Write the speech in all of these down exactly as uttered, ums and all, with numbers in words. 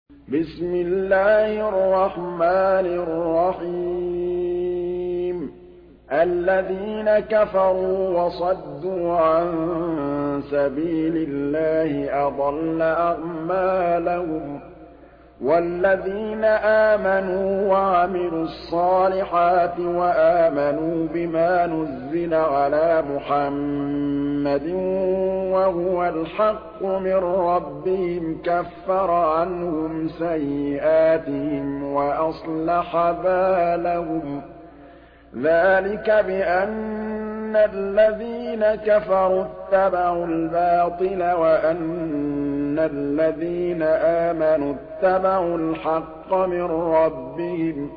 بسم الله الرحمن الرحيم الذين كفروا وصدوا عن سبيل الله أضل أعمالهم والذين آمنوا وعملوا الصالحات وآمنوا بما نزل على محمد وهو الحق من ربهم كفر عنهم سيئاتهم وأصلح بالهم ذلك بأن الذين كفروا اتبعوا الباطل وأن الذين آمنوا اتبعوا الحق من ربهم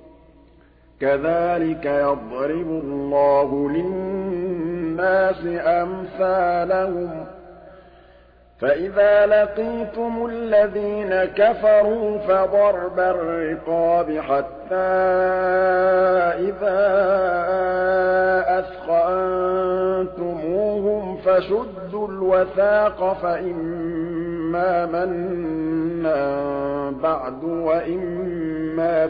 كذلك يضرب الله للناس أمثالهم فإذا لقيتم الذين كفروا فضرب الرقاب حتى إذا أثخنتموهم فشدوا الوثاق فإما منا بعد وإما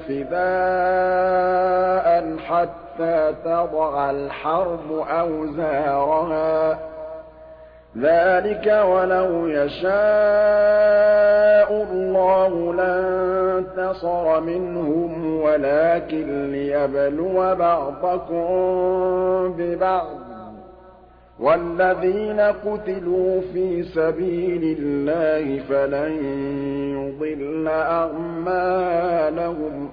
فداء حتى تضع الحرب أوزارها ذلك ولو يشاء الله لانتصر منهم ولكن ليبلو بعضكم ببعض والذين قتلوا في سبيل الله فلن يضل أعمالهم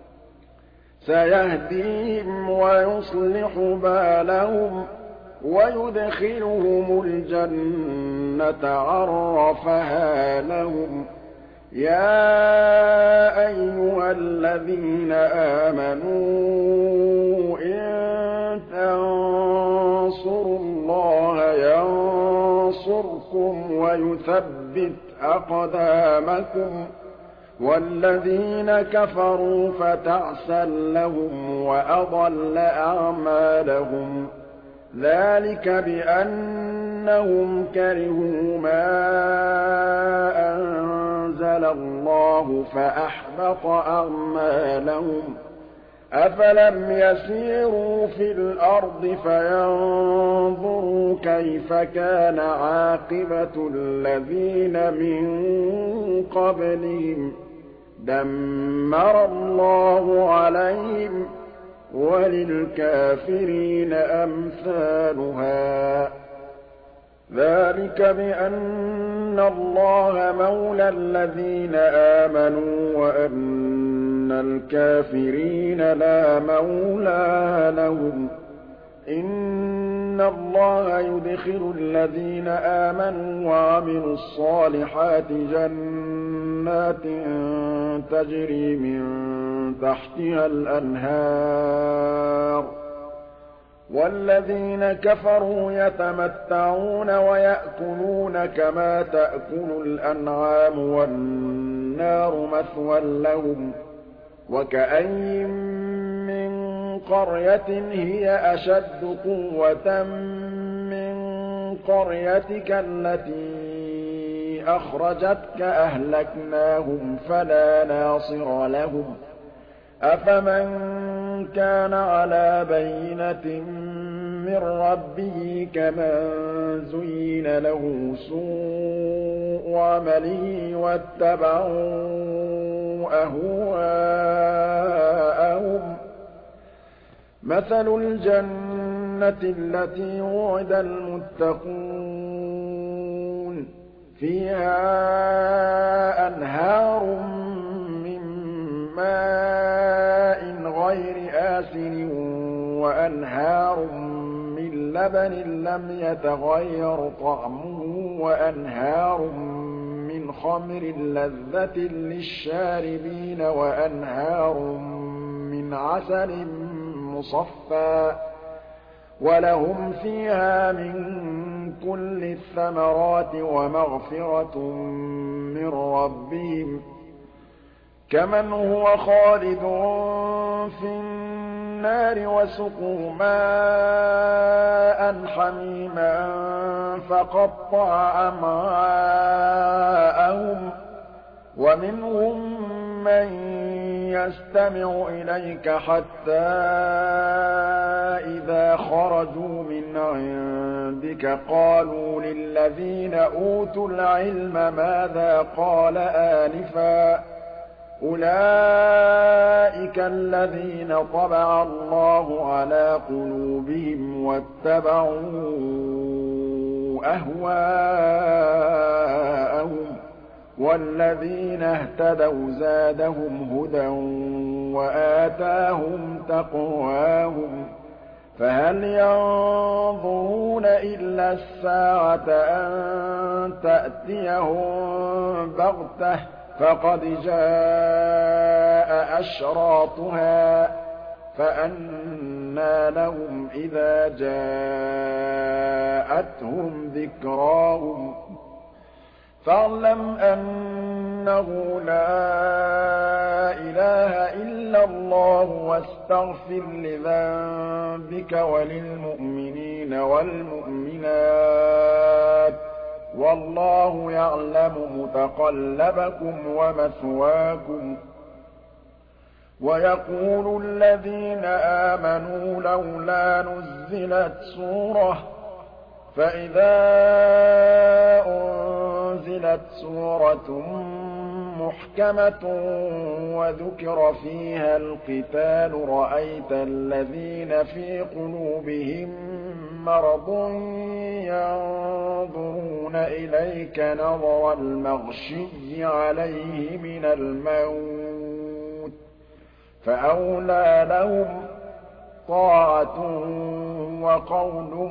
سيهديهم ويصلح بالهم ويدخلهم الجنة عرفها لهم يا أيها الذين آمنوا إن تنصروا الله ينصركم ويثبت أقدامكم والذين كفروا فتعسا لهم وأضل أعمالهم ذلك بأنهم كرهوا ما أنزل الله فأحبط أعمالهم أفلم يسيروا في الأرض فينظروا كيف كان عاقبة الذين من قبلهم دمر الله عليهم وللكافرين أمثالها ذلك بأن الله مولى الذين آمنوا وأن الكافرين لا مولى لهم إن الله يدخل الذين آمنوا وعملوا الصالحات جنات تجري من تحتها الأنهار والذين كفروا يتمتعون ويأكلون كما تأكل الأنعام والنار مثوى لهم وكأين من قرية هي أشد قوة من قريتك التي أخرجتك أهلكناهم فلا ناصر لهم أفمن كان على بينة من ربه كمن زين له سوء عمله واتبعوا أهواءهم مثل الجنة التي وعد المتقون فيها أنهار من ماء غير آسن وأنهار من لبن لم يتغير طعمه وأنهار من خمر لذة للشاربين وأنهار من عسل مصفى ولهم فيها من كل الثمرات ومغفرة من ربهم كمن هو خالد في النار وسقوا ماء حميما فقطع أمعاءهم ومنهم من يستمع إليك حتى إذا خرجوا من عندك قالوا للذين أوتوا العلم ماذا قال آنفا أولئك الذين طبع الله على قلوبهم واتبعوا أهواءهم والذين اهتدوا زادهم هدى وآتاهم تقواهم فهل ينظرون إلا الساعة أن تأتيهم بغتة فقد جاء أشراطها فأنى لهم إذا جاءتهم ذكراهم فاعلم أنه لا إله إلا الله واستغفر لذنبك وللمؤمنين والمؤمنات والله يعلم متقلبكم ومثواكم ويقول الذين آمنوا لولا نزلت سورة فإذا أنزلت سورة محكمة وذكر فيها القتال رأيت الذين في قلوبهم مرض ينظرون إليك نظر المغشي عليه من الموت فأولى لهم طاعة وقول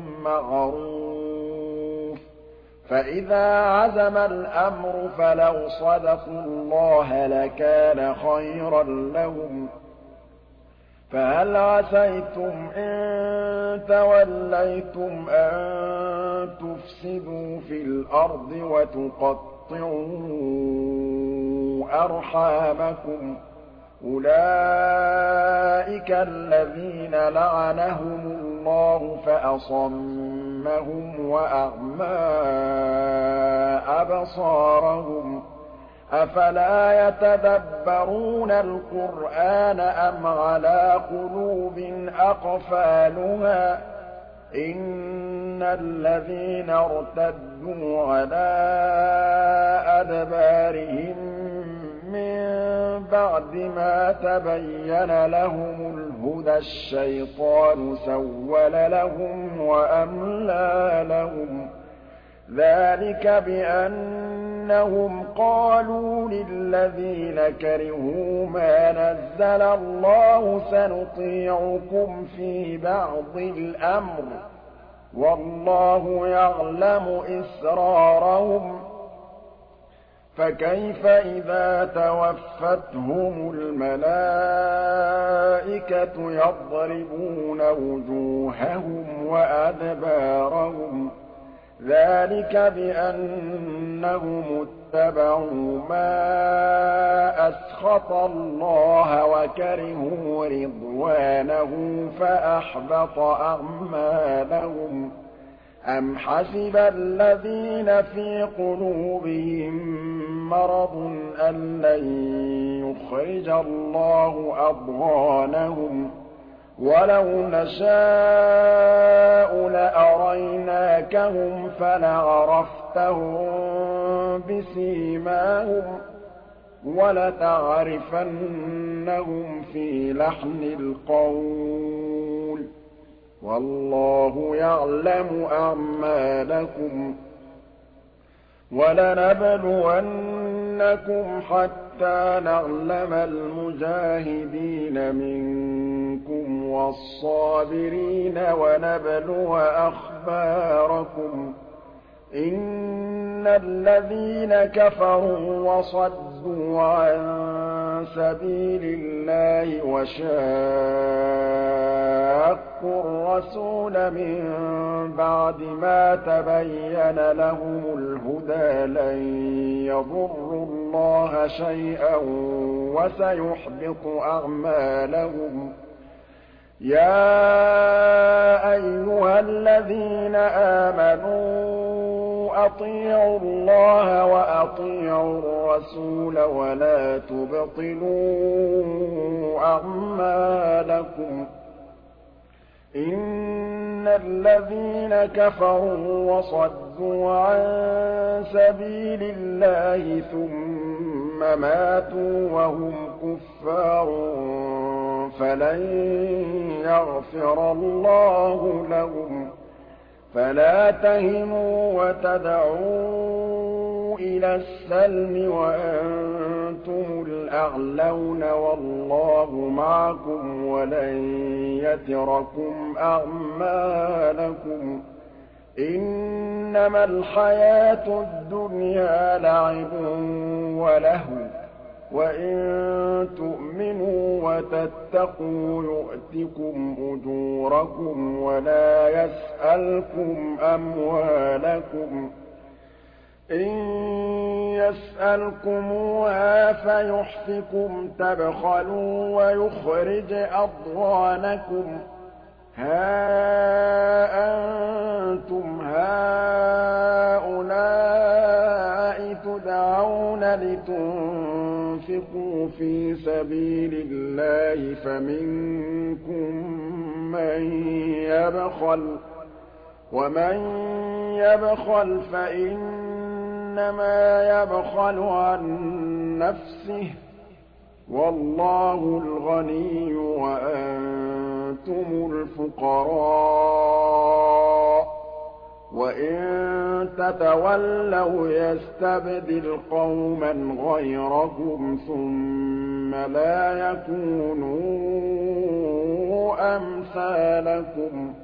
معروف فإذا عزم الأمر فلو صدقوا الله لكان خيرا لهم فهل عسيتم إن توليتم أن تفسدوا في الأرض وتقطعوا أرحامكم أولئك الذين لعنهم الله فأصمهم وأعمى أبصارهم أفلا يتدبرون القرآن أم على قلوب أقفالها إن الذين ارتدوا على أدبارهم من بعد ما تبين لهم الهدى الشيطان سول لهم وأملى لهم ذلك بأنهم قالوا للذين كرهوا ما نزل الله سنطيعكم في بعض الأمر والله يعلم إسرارهم فكيف إذا توفتهم الملائكة يضربون وجوههم وأدبارهم ذلك بأنهم اتبعوا ما أسخط الله وكرهوا رضوانه فأحبط أعمالهم أم حسب الذين في قلوبهم مرض أن لن يخرج الله أضغانهم ولو نشاء لأريناكهم فلعرفتهم بسيماهم ولتعرفنهم في لحن القول والله يعلم أعمالكم ولنبلونكم حتى نعلم المجاهدين منكم والصابرين ونبلو أخباركم إن الذين كفروا وصدوا عن سبيل الله وشاقوا الرسول من بعد ما تبين لهم الهدى لن يضروا الله شيئا وسيحبط أعمالهم يا أيها الذين آمنوا أطيعوا اللَّهَ وَأَطِيعُوا الرَّسُولَ وَلَا تُبْطِلُوا أَعْمَالَكُمْ إِنَّ الَّذِينَ كَفَرُوا وَصَدُّوا عَن سَبِيلِ اللَّهِ ثُمَّ مَاتُوا وَهُمْ كُفَّارٌ فَلَن يَغْفِرَ اللَّهُ لَهُمْ فَلَا تَهِنُوا وَتَدْعُوا إِلَى السَّلْمِ وَأَنتُمُ الْأَعْلَوْنَ وَاللَّهُ مَعَكُمْ وَلَن يَتِرَكُمْ أَعْمَالَكُمْ إِنَّمَا الْحَيَاةُ الدُّنْيَا لَعِبٌ وَلَهْوٌ وَإِن تُؤْمِنُوا وَتَتَّقُوا يُؤْتِكُمْ أُجُورَكُمْ وَلَا يَسْأَلْكُمْ أَمْوَالَكُمْ إِن يَسْأَلْكُمُوهَا فَيُحْفِكُمْ تَبْخَلُوا وَيُخْرِجْ أَضْغَانَكُمْ هَا أَنتُمْ هَٰؤُلَاءِ تُدْعَوْنَ لِتُنفِقُوا فِي سَبِيلِ اللَّهِ فَمِنكُم مَّن يَبْخَلُ ۖ وَمَن يَبْخَلْ فَإِنَّمَا يَبْخَلُ عَن نَّفْسِهِ ۚ وَاللَّهُ الْغَنِيُّ وَأَنتُمُ الْفُقَرَاءُ ۚ وَإِن تَتَوَلَّوْا يَسْتَبْدِلْ قَوْمًا غَيْرَكُمْ ثُمَّ لَا يَكُونُوا أَمْثَالَكُمْ